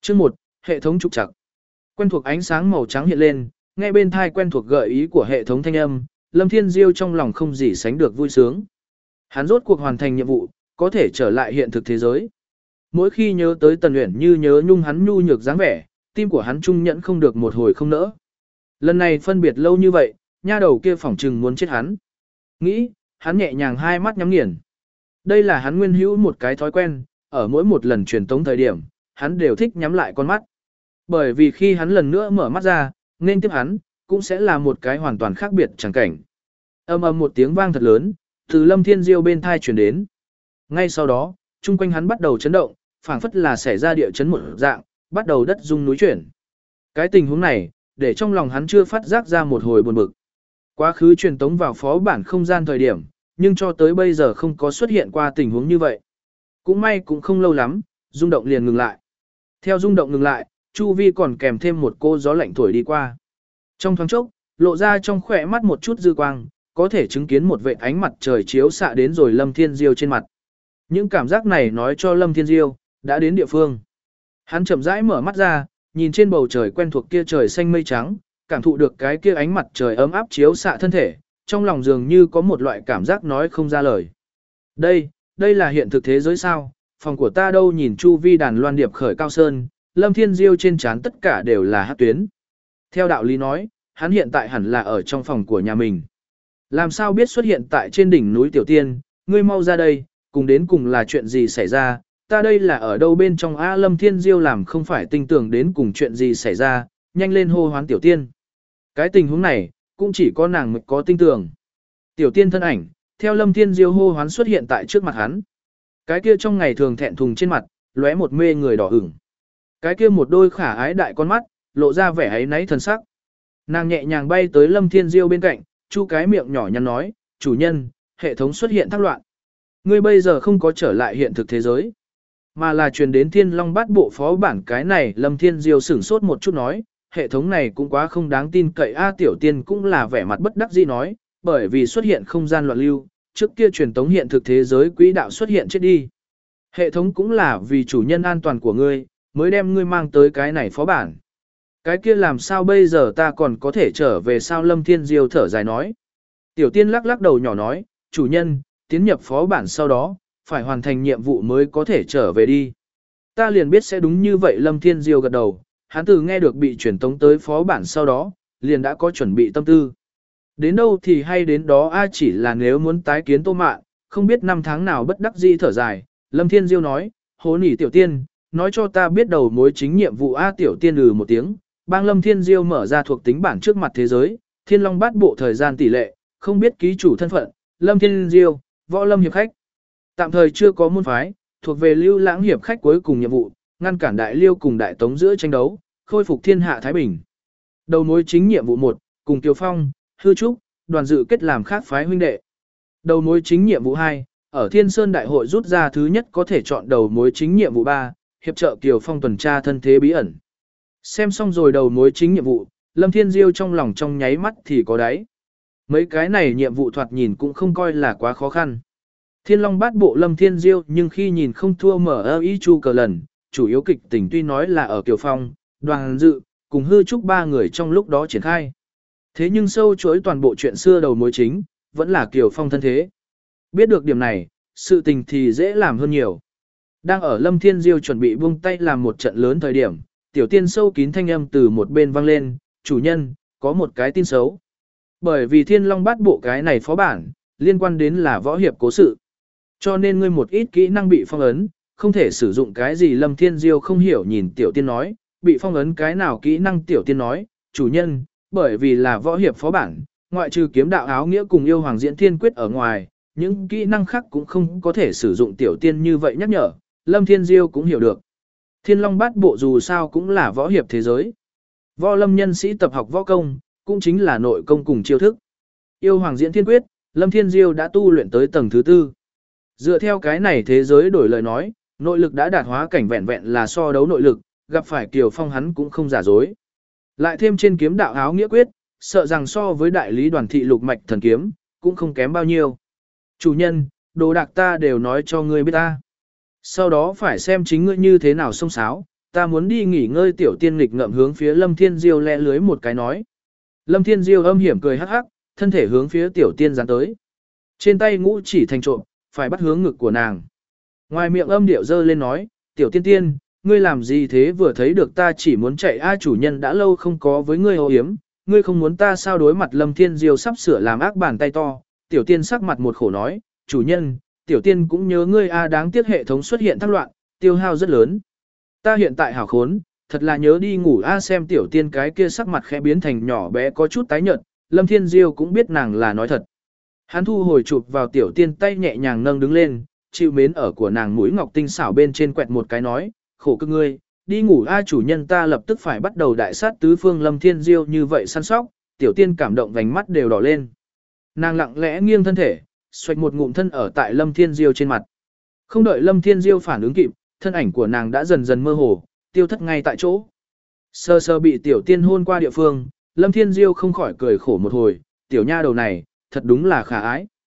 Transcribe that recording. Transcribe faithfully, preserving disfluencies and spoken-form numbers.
Chương một, hệ thống trục trặc. Quen thuộc ánh sáng màu trắng hiện lên, nghe bên thai quen thuộc gợi ý của hệ thống thanh âm, Lâm Thiên Diêu trong lòng không gì sánh được vui sướng. Hắn rốt cuộc hoàn thành nhiệm vụ, có thể trở lại hiện thực thế giới. Mỗi khi nhớ tới Tần Uyển Như nhớ nhung hắn nhu nhược dáng vẻ, tim của hắn trung nhẫn không được một hồi không nỡ. Lần này phân biệt lâu như vậy, nha đầu kia phỏng trừng muốn chết hắn. Nghĩ, hắn nhẹ nhàng hai mắt nhắm nghiền. Đây là hắn nguyên hữu một cái thói quen, ở mỗi một lần truyền tống thời điểm, hắn đều thích nhắm lại con mắt. Bởi vì khi hắn lần nữa mở mắt ra, nên tiếp hắn, cũng sẽ là một cái hoàn toàn khác biệt chẳng cảnh. Âm ầm một tiếng vang thật lớn, từ Lâm Thiên Diêu bên thai truyền đến. Ngay sau đó, chung quanh hắn bắt đầu chấn động, phảng phất là xảy ra địa chấn một dạng, bắt đầu đất rung núi chuyển. Cái tình huống này, để trong lòng hắn chưa phát giác ra một hồi buồn bực. Quá khứ truyền tống vào phó bản không gian thời điểm, nhưng cho tới bây giờ không có xuất hiện qua tình huống như vậy. Cũng may cũng không lâu lắm, rung động liền ngừng lại. Theo rung động ngừng lại, chu vi còn kèm thêm một cô gió lạnh thổi đi qua. Trong thoáng chốc, lộ ra trong khỏe mắt một chút dư quang, có thể chứng kiến một vệt ánh mặt trời chiếu xạ đến rồi Lâm Thiên Diêu trên mặt. Những cảm giác này nói cho Lâm Thiên Diêu, đã đến địa phương. Hắn chậm rãi mở mắt ra, nhìn trên bầu trời quen thuộc kia trời xanh mây trắng, cảm thụ được cái kia ánh mặt trời ấm áp chiếu xạ thân thể, trong lòng dường như có một loại cảm giác nói không ra lời. Đây, đây là hiện thực thế giới sao? Phòng của ta đâu? Nhìn chu vi đàn loan điệp khởi cao sơn, Lâm Thiên Diêu trên trán tất cả đều là hắc tuyến. Theo đạo lý nói, hắn hiện tại hẳn là ở trong phòng của nhà mình. Làm sao biết xuất hiện tại trên đỉnh núi Tiểu Tiên, ngươi mau ra đây, cùng đến cùng là chuyện gì xảy ra, ta đây là ở đâu bên trong A. Lâm Thiên Diêu làm không phải tinh tưởng đến cùng chuyện gì xảy ra, nhanh lên hô hoán Tiểu Tiên. Cái tình huống này, cũng chỉ có nàng mới có tinh tưởng. Tiểu Tiên thân ảnh, theo Lâm Thiên Diêu hô hoán xuất hiện tại trước mặt hắn. Cái kia trong ngày thường thẹn thùng trên mặt, lóe một mê người đỏ ửng. Cái kia một đôi khả ái đại con mắt, lộ ra vẻ ấy náy thần sắc. Nàng nhẹ nhàng bay tới Lâm Thiên Diêu bên cạnh, chu cái miệng nhỏ nhắn nói, chủ nhân, hệ thống xuất hiện thác loạn. Ngươi bây giờ không có trở lại hiện thực thế giới, mà là truyền đến Thiên Long Bát Bộ phó bản cái này. Lâm Thiên Diêu sửng sốt một chút nói, hệ thống này cũng quá không đáng tin cậy a. Tiểu Tiên cũng là vẻ mặt bất đắc dĩ nói, bởi vì xuất hiện không gian loạn lưu, trước kia truyền tống hiện thực thế giới quỹ đạo xuất hiện chết đi. Hệ thống cũng là vì chủ nhân an toàn của ngươi, mới đem ngươi mang tới cái này phó bản. Cái kia làm sao bây giờ ta còn có thể trở về sao? Lâm Thiên Diêu thở dài nói. Tiểu Tiên lắc lắc đầu nhỏ nói, chủ nhân, tiến nhập phó bản sau đó, phải hoàn thành nhiệm vụ mới có thể trở về đi. Ta liền biết sẽ đúng như vậy. Lâm Thiên Diêu gật đầu, hắn từ nghe được bị truyền tống tới phó bản sau đó, liền đã có chuẩn bị tâm tư. Đến đâu thì hay đến đó a. Chỉ là nếu muốn tái kiến Tô Mạn, không biết năm tháng nào bất đắc dĩ thở dài. Lâm Thiên Diêu nói, hố nỉ Tiểu Tiên, nói cho ta biết đầu mối chính nhiệm vụ a. Tiểu Tiên lừ một tiếng, bang Lâm Thiên Diêu mở ra thuộc tính bản trước mặt thế giới, Thiên Long Bát Bộ thời gian tỷ lệ, không biết ký chủ thân phận, Lâm Thiên Diêu, võ lâm hiệp khách. Tạm thời chưa có môn phái, thuộc về Lưu Lãng hiệp khách cuối cùng nhiệm vụ, ngăn cản Đại Liêu cùng Đại Tống giữa tranh đấu, khôi phục thiên hạ thái bình. Đầu mối chính nhiệm vụ một, cùng Kiều Phong, Hư Trúc, đoàn dự kết làm khác phái huynh đệ. Đầu mối chính nhiệm vụ hai, ở Thiên Sơn Đại hội rút ra thứ nhất có thể chọn đầu mối chính nhiệm vụ ba, hiệp trợ Kiều Phong tuần tra thân thế bí ẩn. Xem xong rồi đầu mối chính nhiệm vụ, Lâm Thiên Diêu trong lòng trong nháy mắt thì có đáy. Mấy cái này nhiệm vụ thoạt nhìn cũng không coi là quá khó khăn. Thiên Long Bát Bộ Lâm Thiên Diêu nhưng khi nhìn không thua mở ơ ý chu cờ lần, chủ yếu kịch tình tuy nói là ở Kiều Phong, đoàn dự, cùng Hư Trúc ba người trong lúc đó triển khai. Thế nhưng sâu chuỗi toàn bộ chuyện xưa đầu mối chính, vẫn là Kiều Phong thân thế. Biết được điểm này, sự tình thì dễ làm hơn nhiều. Đang ở Lâm Thiên Diêu chuẩn bị buông tay làm một trận lớn thời điểm, Tiểu Tiên sâu kín thanh âm từ một bên vang lên, chủ nhân, có một cái tin xấu. Bởi vì Thiên Long Bát Bộ cái này phó bản, liên quan đến là võ hiệp cố sự. Cho nên ngươi một ít kỹ năng bị phong ấn, không thể sử dụng cái gì. Lâm Thiên Diêu không hiểu nhìn Tiểu Tiên nói, bị phong ấn cái nào kỹ năng? Tiểu Tiên nói, chủ nhân, bởi vì là võ hiệp phó bản, ngoại trừ kiếm đạo áo nghĩa cùng yêu hoàng diễn thiên quyết ở ngoài, những kỹ năng khác cũng không có thể sử dụng. Tiểu Tiên như vậy nhắc nhở, Lâm Thiên Diêu cũng hiểu được. Thiên Long Bát Bộ dù sao cũng là võ hiệp thế giới. Võ lâm nhân sĩ tập học võ công, cũng chính là nội công cùng chiêu thức. Yêu hoàng diễn thiên quyết, Lâm Thiên Diêu đã tu luyện tới tầng thứ tư. Dựa theo cái này thế giới đổi lời nói, nội lực đã đạt hóa cảnh vẹn vẹn là so đấu nội lực, gặp phải Kiều Phong hắn cũng không giả dối. Lại thêm trên kiếm đạo áo nghĩa quyết, sợ rằng so với đại lý đoàn thị lục mạch thần kiếm, cũng không kém bao nhiêu. Chủ nhân, đồ đạc ta đều nói cho ngươi biết ta. Sau đó phải xem chính ngươi như thế nào xông xáo, ta muốn đi nghỉ ngơi. Tiểu tiên nghịch ngợm hướng phía Lâm Thiên Diêu le lưới một cái nói. Lâm Thiên Diêu âm hiểm cười hắc hắc, thân thể hướng phía tiểu tiên dán tới. Trên tay ngũ chỉ thành trộm, phải bắt hướng ngực của nàng. Ngoài miệng âm điệu dơ lên nói, tiểu tiên tiên, ngươi làm gì thế, vừa thấy được ta chỉ muốn chạy. A chủ nhân đã lâu không có với ngươi ô hiếm, ngươi không muốn ta sao? Đối mặt Lâm Thiên Diêu sắp sửa làm ác bàn tay to, tiểu tiên sắc mặt một khổ nói, chủ nhân, tiểu tiên cũng nhớ ngươi a, đáng tiếc hệ thống xuất hiện thắc loạn, tiêu hao rất lớn. Ta hiện tại hảo khốn, thật là nhớ đi ngủ a. Xem tiểu tiên cái kia sắc mặt khẽ biến thành nhỏ bé có chút tái nhợt, Lâm Thiên Diêu cũng biết nàng là nói thật. Hắn thu hồi chụp vào tiểu tiên tay nhẹ nhàng nâng đứng lên, chịu mến ở của nàng mũi ngọc tinh xảo bên trên quẹt một cái nói, khổ cực ngươi, đi ngủ a. Chủ nhân, ta lập tức phải bắt đầu đại sát tứ phương. Lâm Thiên Diêu như vậy săn sóc, tiểu tiên cảm động vành mắt đều đỏ lên. Nàng lặng lẽ nghiêng thân thể, xoạch một ngụm thân ở tại Lâm Thiên Diêu trên mặt. Không đợi Lâm Thiên Diêu phản ứng kịp, thân ảnh của nàng đã dần dần mơ hồ, tiêu thất ngay tại chỗ. Sơ sơ bị tiểu tiên hôn qua địa phương, Lâm Thiên Diêu không khỏi cười khổ một hồi, tiểu nha đầu này, thật đúng là khả ái.